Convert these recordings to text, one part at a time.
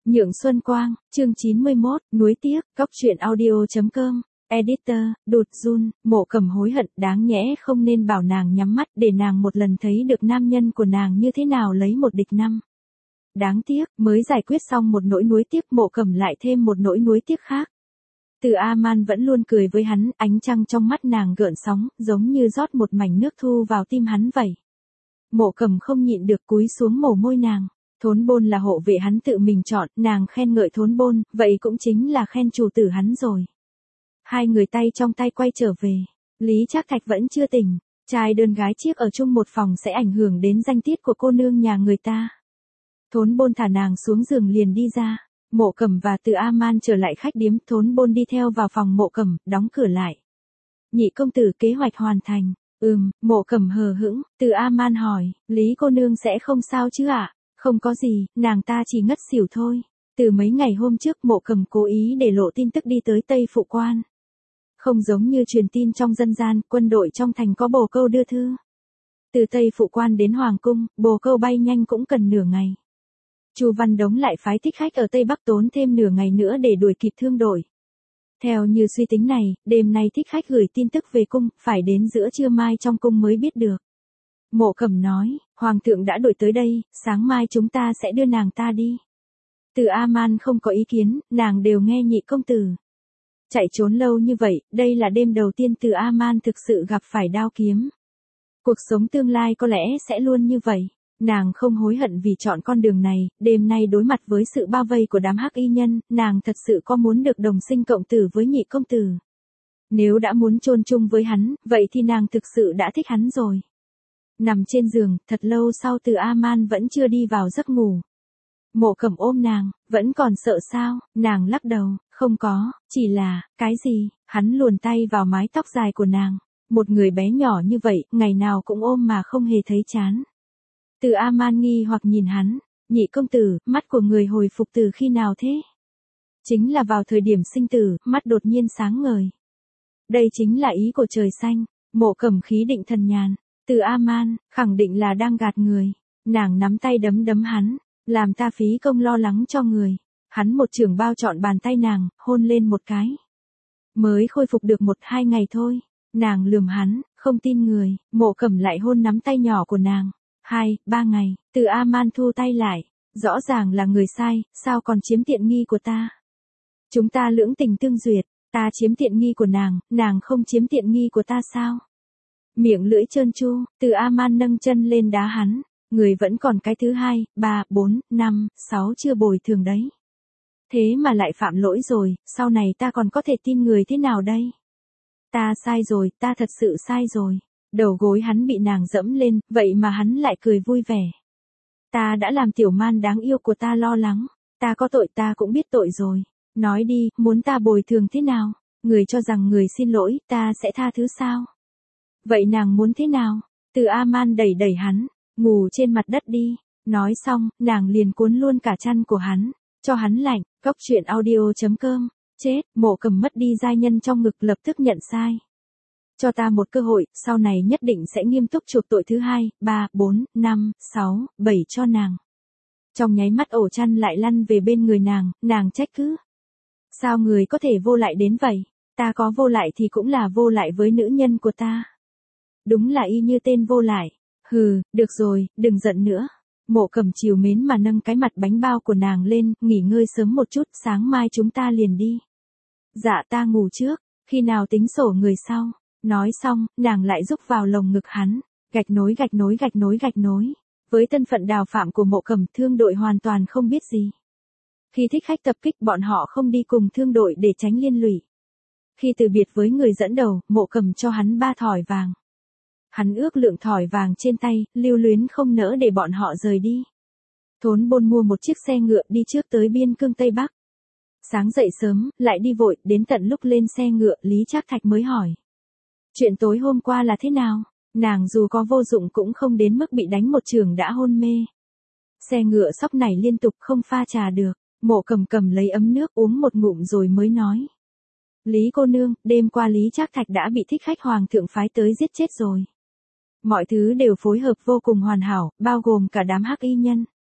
Nhượng Xuân Quang, chương 91, Núi Tiếc, Cóc truyện audio.com, Editor, Đột Jun, Mộ Cầm hối hận đáng nhẽ không nên bảo nàng nhắm mắt để nàng một lần thấy được nam nhân của nàng như thế nào lấy một địch năm. Đáng tiếc, mới giải quyết xong một nỗi nuối tiếc Mộ Cầm lại thêm một nỗi nuối tiếc khác. Từ A-man vẫn luôn cười với hắn, ánh trăng trong mắt nàng gợn sóng, giống như rót một mảnh nước thu vào tim hắn vậy. Mộ Cầm không nhịn được cúi xuống mổ môi nàng. Thốn Bôn là hộ vệ hắn tự mình chọn, nàng khen ngợi Thốn Bôn, vậy cũng chính là khen chủ tử hắn rồi. Hai người tay trong tay quay trở về. Lý Trác Thạch vẫn chưa tỉnh. Trai đơn gái chiếc ở chung một phòng sẽ ảnh hưởng đến danh tiết của cô nương nhà người ta. Thốn Bôn thả nàng xuống giường liền đi ra. Mộ Cầm và Từ A-man trở lại khách điếm, Thốn Bôn đi theo vào phòng Mộ Cầm, đóng cửa lại. Nhị công tử kế hoạch hoàn thành. Mộ Cầm hờ hững. Từ A-man hỏi, Lý cô nương sẽ không sao chứ ạ? Không có gì, nàng ta chỉ ngất xỉu thôi. Từ mấy ngày hôm trước Mộ Cầm cố ý để lộ tin tức đi tới Tây Phụ Quan. Không giống như truyền tin trong dân gian, quân đội trong thành có bồ câu đưa thư. Từ Tây Phụ Quan đến Hoàng Cung, bồ câu bay nhanh cũng cần nửa ngày. Chu Văn Đống lại phái thích khách ở Tây Bắc tốn thêm nửa ngày nữa để đuổi kịp thương đội. Theo như suy tính này, đêm nay thích khách gửi tin tức về cung, phải đến giữa trưa mai trong cung mới biết được. Mộ Cầm nói, Hoàng thượng đã đuổi tới đây, sáng mai chúng ta sẽ đưa nàng ta đi. Từ A-man không có ý kiến, nàng đều nghe nhị công tử. Chạy trốn lâu như vậy, đây là đêm đầu tiên Từ A-man thực sự gặp phải đao kiếm. Cuộc sống tương lai có lẽ sẽ luôn như vậy. Nàng không hối hận vì chọn con đường này, đêm nay đối mặt với sự bao vây của đám hắc y nhân, nàng thật sự có muốn được đồng sinh cộng tử với nhị công tử. Nếu đã muốn chôn chung với hắn, vậy thì nàng thực sự đã thích hắn rồi. Nằm trên giường, thật lâu sau Từ A-man vẫn chưa đi vào giấc ngủ. Mộ Cầm ôm nàng, vẫn còn sợ sao, nàng lắc đầu, không có, chỉ là, cái gì, hắn luồn tay vào mái tóc dài của nàng. Một người bé nhỏ như vậy, ngày nào cũng ôm mà không hề thấy chán. Từ A-man nghi hoặc nhìn hắn, nhị công tử, mắt của người hồi phục từ khi nào thế? Chính là vào thời điểm sinh tử, mắt đột nhiên sáng ngời. Đây chính là ý của trời xanh. Mộ Cầm khí định thần nhàn. Từ A-man, khẳng định là đang gạt người. Nàng nắm tay đấm đấm hắn, làm ta phí công lo lắng cho người. Hắn một chưởng bao trọn bàn tay nàng, hôn lên một cái. Mới khôi phục được 1-2 ngày thôi. Nàng lườm hắn, không tin người. Mộ Cầm lại hôn nắm tay nhỏ của nàng. 2-3 ngày, Từ A-man thu tay lại. Rõ ràng là người sai, sao còn chiếm tiện nghi của ta? Chúng ta lưỡng tình tương duyệt, ta chiếm tiện nghi của nàng không chiếm tiện nghi của ta sao? Miệng lưỡi trơn tru, Từ A-man nâng chân lên đá hắn. Người vẫn còn cái thứ 2, 3, 4, 5, 6 chưa bồi thường đấy. Thế mà lại phạm lỗi rồi, sau này ta còn có thể tin người thế nào đây? Ta sai rồi, ta thật sự sai rồi. Đầu gối hắn bị nàng dẫm lên, vậy mà hắn lại cười vui vẻ. Ta đã làm tiểu man đáng yêu của ta lo lắng. Ta có tội, ta cũng biết tội rồi. Nói đi, muốn ta bồi thường thế nào? Người cho rằng người xin lỗi, ta sẽ tha thứ sao? Vậy nàng muốn thế nào? Từ A-man đẩy đẩy hắn, ngủ trên mặt đất đi. Nói xong, nàng liền cuốn luôn cả chăn của hắn, cho hắn lạnh. Cóc truyện audio.com. Chết, Mộ Cầm mất đi giai nhân trong ngực lập tức nhận sai. Cho ta một cơ hội, sau này nhất định sẽ nghiêm túc chuộc tội thứ 2, 3, 4, 5, 6, 7 cho nàng. Trong nháy mắt ổ chăn lại lăn về bên người nàng trách cứ. Sao người có thể vô lại đến vậy? Ta có vô lại thì cũng là vô lại với nữ nhân của ta. Đúng là y như tên vô lại. Hừ, được rồi, đừng giận nữa. Mộ Cầm trìu mến mà nâng cái mặt bánh bao của nàng lên, nghỉ ngơi sớm một chút, sáng mai chúng ta liền đi. Dạ ta ngủ trước, khi nào tính sổ người sau. Nói xong, nàng lại rúc vào lồng ngực hắn, gạch nối. Với thân phận đào phạm của Mộ Cầm, thương đội hoàn toàn không biết gì. Khi thích khách tập kích bọn họ không đi cùng thương đội để tránh liên lụy. Khi từ biệt với người dẫn đầu, Mộ Cầm cho hắn 3 thỏi vàng. Hắn ước lượng thỏi vàng trên tay, lưu luyến không nỡ để bọn họ rời đi. Thốn Bôn mua một chiếc xe ngựa đi trước tới biên cương Tây Bắc. Sáng dậy sớm, lại đi vội, đến tận lúc lên xe ngựa, Lý Trác Thạch mới hỏi. Chuyện tối hôm qua là thế nào? Nàng dù có vô dụng cũng không đến mức bị đánh một chưởng đã hôn mê. Xe ngựa sóc nảy liên tục không pha trà được. Mộ Cầm cầm lấy ấm nước uống một ngụm rồi mới nói. Lý cô nương, đêm qua Lý Trác Thạch đã bị thích khách hoàng thượng phái tới giết chết rồi. Mọi thứ đều phối hợp vô cùng hoàn hảo, bao gồm cả đám hắc y nhân.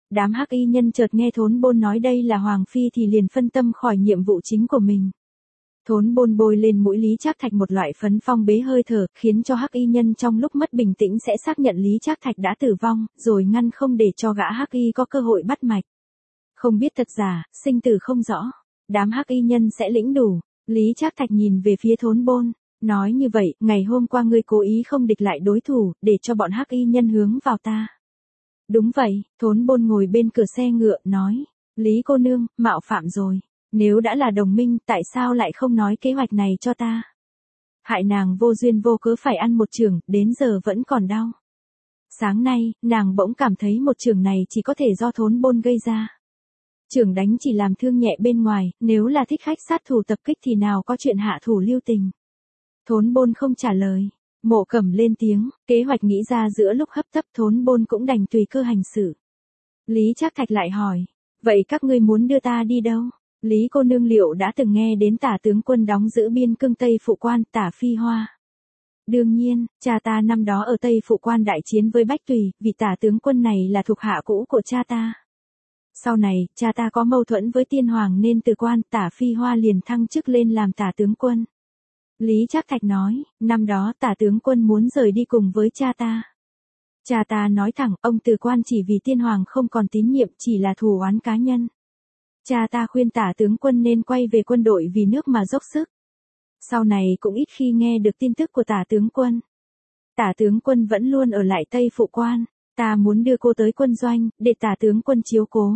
Đám hắc y nhân chợt nghe Thốn Bôn nói đây là Hoàng Phi thì liền phân tâm khỏi nhiệm vụ chính của mình. Thốn Bôn bôi lên mũi Lý Trác Thạch một loại phấn phong bế hơi thở, khiến cho hắc y nhân trong lúc mất bình tĩnh sẽ xác nhận Lý Trác Thạch đã tử vong, rồi ngăn không để cho gã hắc y có cơ hội bắt mạch. Không biết thật giả, sinh tử không rõ, đám hắc y nhân sẽ lĩnh đủ. Lý Trác Thạch nhìn về phía Thốn Bôn, nói như vậy, ngày hôm qua ngươi cố ý không địch lại đối thủ, để cho bọn hắc y nhân hướng vào ta. Đúng vậy, Thốn Bôn ngồi bên cửa xe ngựa, nói, Lý cô nương, mạo phạm rồi. Nếu đã là đồng minh, tại sao lại không nói kế hoạch này cho ta? Hại nàng vô duyên vô cớ phải ăn một chưởng, đến giờ vẫn còn đau. Sáng nay, nàng bỗng cảm thấy một chưởng này chỉ có thể do Thốn Bôn gây ra. Chưởng đánh chỉ làm thương nhẹ bên ngoài, nếu là thích khách sát thủ tập kích thì nào có chuyện hạ thủ lưu tình. Thốn Bôn không trả lời. Mộ Cẩm lên tiếng, kế hoạch nghĩ ra giữa lúc hấp tấp Thốn Bôn cũng đành tùy cơ hành xử. Lý Trác Thạch lại hỏi, vậy các ngươi muốn đưa ta đi đâu? Lý cô nương liệu đã từng nghe đến Tả tướng quân đóng giữ biên cương Tây Phụ Quan, Tả Phi Hoa? Đương nhiên, cha ta năm đó ở Tây Phụ Quan đại chiến với Bách Tùy, vì Tả tướng quân này là thuộc hạ cũ của cha ta. Sau này, cha ta có mâu thuẫn với Tiên Hoàng nên từ quan Tả Phi Hoa liền thăng chức lên làm Tả tướng quân. Lý Trác Thạch nói, năm đó Tả tướng quân muốn rời đi cùng với cha ta. Cha ta nói thẳng, ông từ quan chỉ vì Tiên Hoàng không còn tín nhiệm, chỉ là thù oán cá nhân. Cha ta khuyên Tả tướng quân nên quay về quân đội vì nước mà dốc sức. Sau này cũng ít khi nghe được tin tức của Tả tướng quân. Tả tướng quân vẫn luôn ở lại Tây Phụ Quan, ta muốn đưa cô tới quân doanh, để Tả tướng quân chiếu cố.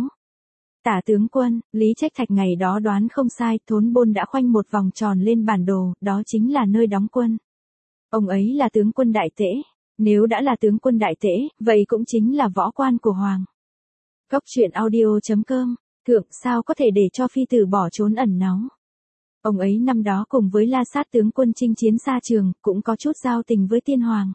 Tả tướng quân, Lý Trác Thạch ngày đó đoán không sai, Thốn Bôn đã khoanh một vòng tròn lên bản đồ, đó chính là nơi đóng quân. Ông ấy là tướng quân đại tể, nếu đã là tướng quân đại tể, vậy cũng chính là võ quan của Hoàng. Cốc truyện audio.com, thượng sao có thể để cho phi tử bỏ trốn ẩn náu. Ông ấy năm đó cùng với La Sát tướng quân chinh chiến xa trường, cũng có chút giao tình với Tiên Hoàng.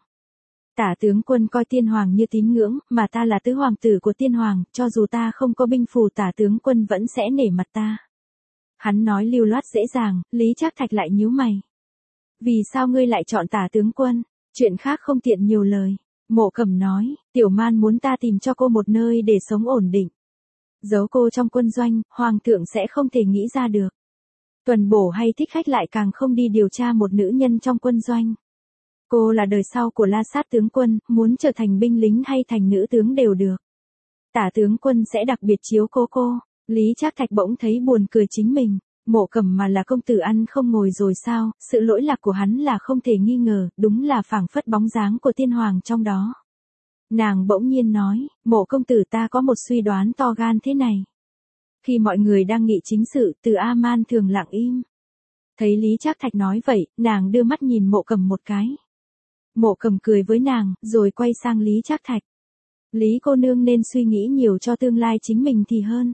Tả tướng quân coi Tiên Hoàng như tín ngưỡng, mà ta là tứ hoàng tử của Tiên Hoàng, cho dù ta không có binh phù Tả tướng quân vẫn sẽ nể mặt ta. Hắn nói lưu loát dễ dàng, Lý Trác Thạch lại nhíu mày. Vì sao ngươi lại chọn Tả tướng quân? Chuyện khác không tiện nhiều lời. Mộ Cẩm nói, Tiểu Man muốn ta tìm cho cô một nơi để sống ổn định. Giấu cô trong quân doanh, Hoàng thượng sẽ không thể nghĩ ra được. Tuần bổ hay thích khách lại càng không đi điều tra một nữ nhân trong quân doanh. Cô là đời sau của La Sát tướng quân, muốn trở thành binh lính hay thành nữ tướng đều được. Tả tướng quân sẽ đặc biệt chiếu cố cô. Lý Trác Thạch bỗng thấy buồn cười chính mình. Mộ Cẩm mà là công tử ăn không ngồi rồi sao? Sự lỗi lạc của hắn là không thể nghi ngờ, đúng là phảng phất bóng dáng của Tiên Hoàng trong đó. Nàng bỗng nhiên nói, Mộ công tử ta có một suy đoán to gan thế này. Khi mọi người đang nghị chính sự, Từ A-man thường lặng im. Thấy Lý Trác Thạch nói vậy, nàng đưa mắt nhìn Mộ Cẩm một cái. Mộ Cẩm cười với nàng, rồi quay sang Lý Trác Thạch. Lý cô nương nên suy nghĩ nhiều cho tương lai chính mình thì hơn.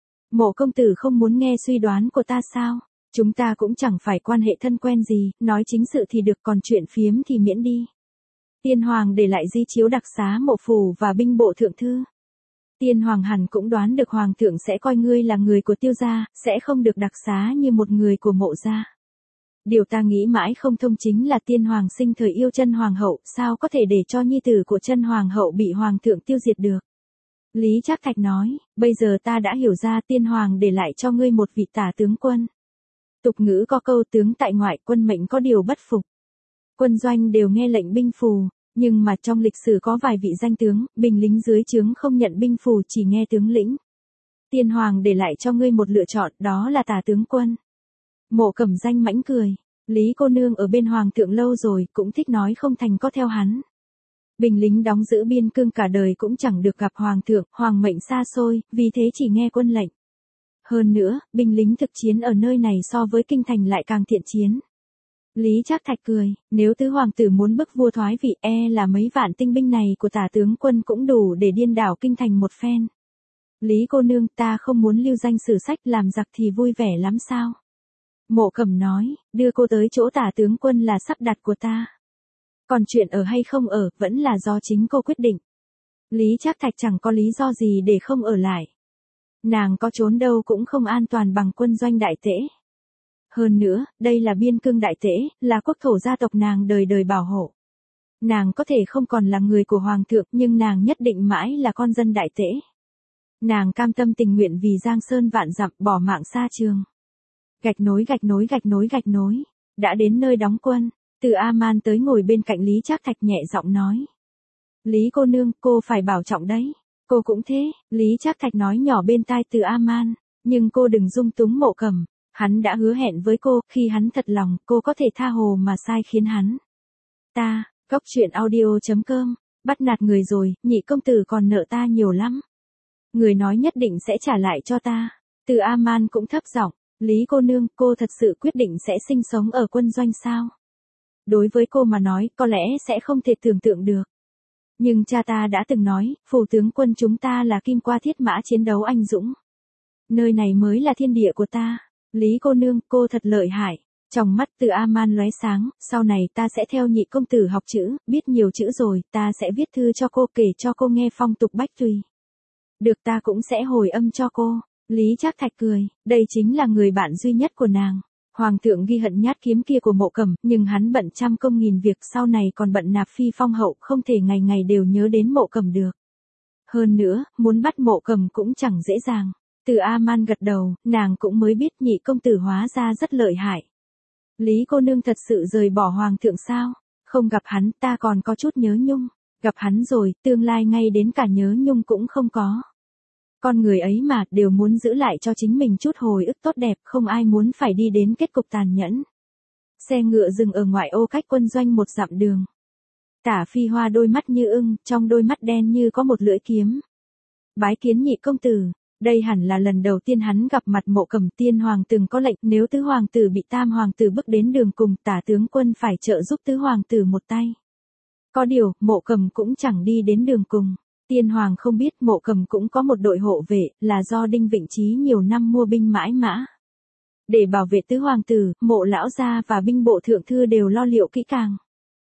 Mộ công tử không muốn nghe suy đoán của ta sao? Chúng ta cũng chẳng phải quan hệ thân quen gì, nói chính sự thì được, còn chuyện phiếm thì miễn đi. Tiên Hoàng để lại di chiếu đặc xá Mộ phủ và binh bộ thượng thư. Tiên Hoàng hẳn cũng đoán được Hoàng thượng sẽ coi ngươi là người của Tiêu gia, sẽ không được đặc xá như một người của Mộ gia. Điều ta nghĩ mãi không thông chính là Tiên Hoàng sinh thời yêu Chân Hoàng hậu, sao có thể để cho nhi tử của Chân Hoàng hậu bị Hoàng thượng tiêu diệt được. Lý Trác Thạch nói, bây giờ ta đã hiểu ra Tiên Hoàng để lại cho ngươi một vị Tả tướng quân. Tục ngữ có câu tướng tại ngoại, quân mệnh có điều bất phục. Quân doanh đều nghe lệnh binh phù, nhưng mà trong lịch sử có vài vị danh tướng, binh lính dưới trướng không nhận binh phù, chỉ nghe tướng lĩnh. Tiên Hoàng để lại cho ngươi một lựa chọn, đó là Tả tướng quân. Mộ Cẩm danh mãnh cười, Lý cô nương ở bên Hoàng thượng lâu rồi, cũng thích nói không thành có theo hắn. Binh lính đóng giữ biên cương cả đời cũng chẳng được gặp Hoàng thượng, Hoàng mệnh xa xôi, vì thế chỉ nghe quân lệnh. Hơn nữa, binh lính thực chiến ở nơi này so với kinh thành lại càng thiện chiến. Lý Trác Thạch cười, nếu tứ hoàng tử muốn bức vua thoái vị, là mấy vạn tinh binh này của Tả tướng quân cũng đủ để điên đảo kinh thành một phen. Lý cô nương, ta không muốn lưu danh sử sách, làm giặc thì vui vẻ lắm sao? Mộ Cẩm nói, đưa cô tới chỗ Tả tướng quân là sắp đặt của ta. Còn chuyện ở hay không ở, vẫn là do chính cô quyết định. Lý Trác Thạch chẳng có lý do gì để không ở lại. Nàng có trốn đâu cũng không an toàn bằng quân doanh đại tể. Hơn nữa, đây là biên cương đại tể, là quốc thổ gia tộc nàng đời đời bảo hộ. Nàng có thể không còn là người của Hoàng thượng, nhưng nàng nhất định mãi là con dân đại tể. Nàng cam tâm tình nguyện vì giang sơn vạn dặm bỏ mạng xa trường. Gạch nối gạch nối gạch nối gạch nối. Đã đến nơi đóng quân, Từ A-man tới ngồi bên cạnh Lý Trác Thạch nhẹ giọng nói. Lý cô nương, cô phải bảo trọng đấy. Cô cũng thế, Lý Trác Thạch nói nhỏ bên tai Từ A-man. Nhưng cô đừng dung túng Mộ Cẩm. Hắn đã hứa hẹn với cô, khi hắn thật lòng, cô có thể tha hồ mà sai khiến hắn. Ta, Cốc Truyện Audio.com, bắt nạt người rồi, nhị công tử còn nợ ta nhiều lắm. Người nói nhất định sẽ trả lại cho ta. Từ A-man cũng thấp giọng, Lý cô nương, cô thật sự quyết định sẽ sinh sống ở quân doanh sao? Đối với cô mà nói, có lẽ sẽ không thể tưởng tượng được. Nhưng cha ta đã từng nói, phủ tướng quân chúng ta là kim qua thiết mã chiến đấu anh dũng. Nơi này mới là thiên địa của ta. Lý cô nương, cô thật lợi hại. Trong mắt Từ A-man lóe sáng, sau này ta sẽ theo nhị công tử học chữ, biết nhiều chữ rồi, ta sẽ viết thư cho cô, kể cho cô nghe phong tục bách tùy. Được, ta cũng sẽ hồi âm cho cô. Lý Trác Thạch cười, đây chính là người bạn duy nhất của nàng. Hoàng thượng ghi hận nhát kiếm kia của Mộ Cẩm, nhưng hắn bận trăm công nghìn việc, sau này còn bận nạp phi phong hậu, không thể ngày ngày đều nhớ đến Mộ Cẩm được. Hơn nữa, muốn bắt Mộ Cẩm cũng chẳng dễ dàng. Từ A-man gật đầu, nàng cũng mới biết nhị công tử hóa ra rất lợi hại. Lý cô nương thật sự rời bỏ hoàng thượng sao? Không gặp hắn, ta còn có chút nhớ nhung. Gặp hắn rồi, tương lai ngay đến cả nhớ nhung cũng không có. Con người ấy mà, đều muốn giữ lại cho chính mình chút hồi ức tốt đẹp, không ai muốn phải đi đến kết cục tàn nhẫn. Xe ngựa dừng ở ngoại ô cách quân doanh 1 dặm đường. Tả Phi Hoa đôi mắt như ưng, trong đôi mắt đen như có một lưỡi kiếm. Bái kiến nhị công tử. Đây hẳn là lần đầu tiên hắn gặp mặt Mộ Cẩm. Tiên hoàng từng có lệnh, nếu tứ hoàng tử bị tam hoàng tử bước đến đường cùng, Tả tướng quân phải trợ giúp tứ hoàng tử một tay. Có điều, Mộ Cẩm cũng chẳng đi đến đường cùng. Tiên hoàng không biết Mộ Cẩm cũng có một đội hộ vệ, là do Đinh Vịnh Chí nhiều năm mua binh mãi mã. Để bảo vệ tứ hoàng tử, Mộ lão gia và binh bộ thượng thư đều lo liệu kỹ càng.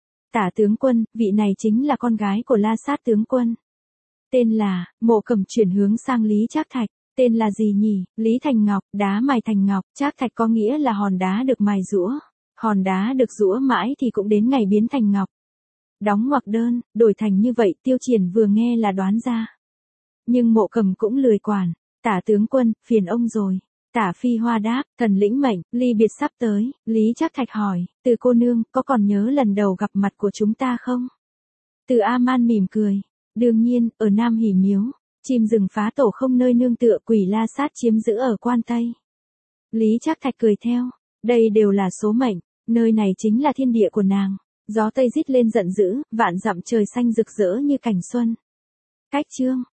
Tả tướng quân, vị này chính là con gái của La Sát tướng quân. Tên là, Mộ Cẩm chuyển hướng sang Lý Trác Thạch. Tên là gì nhỉ? Lý Thành Ngọc, đá mài thành ngọc. Trác Thạch có nghĩa là hòn đá được mài giũa. Hòn đá được giũa mãi thì cũng đến ngày biến thành ngọc. Đóng ngoặc đơn, đổi thành như vậy, Tiêu Triển vừa nghe là đoán ra. Nhưng Mộ Cẩm cũng lười quản. Tả tướng quân, phiền ông rồi. Tả Phi Hoa đáp, thần lĩnh mệnh, ly biệt sắp tới. Lý Trác Thạch hỏi, Từ cô nương, có còn nhớ lần đầu gặp mặt của chúng ta không? Từ A-man mỉm cười. Đương nhiên, ở Nam Hỷ Miếu, chim rừng phá tổ không nơi nương tựa, quỷ La Sát chiếm giữ ở Quan Tây. Lý Trác Thạch cười theo, đây đều là số mệnh, nơi này chính là thiên địa của nàng. Gió Tây rít lên giận dữ, vạn dặm trời xanh rực rỡ như cảnh xuân. Cách chương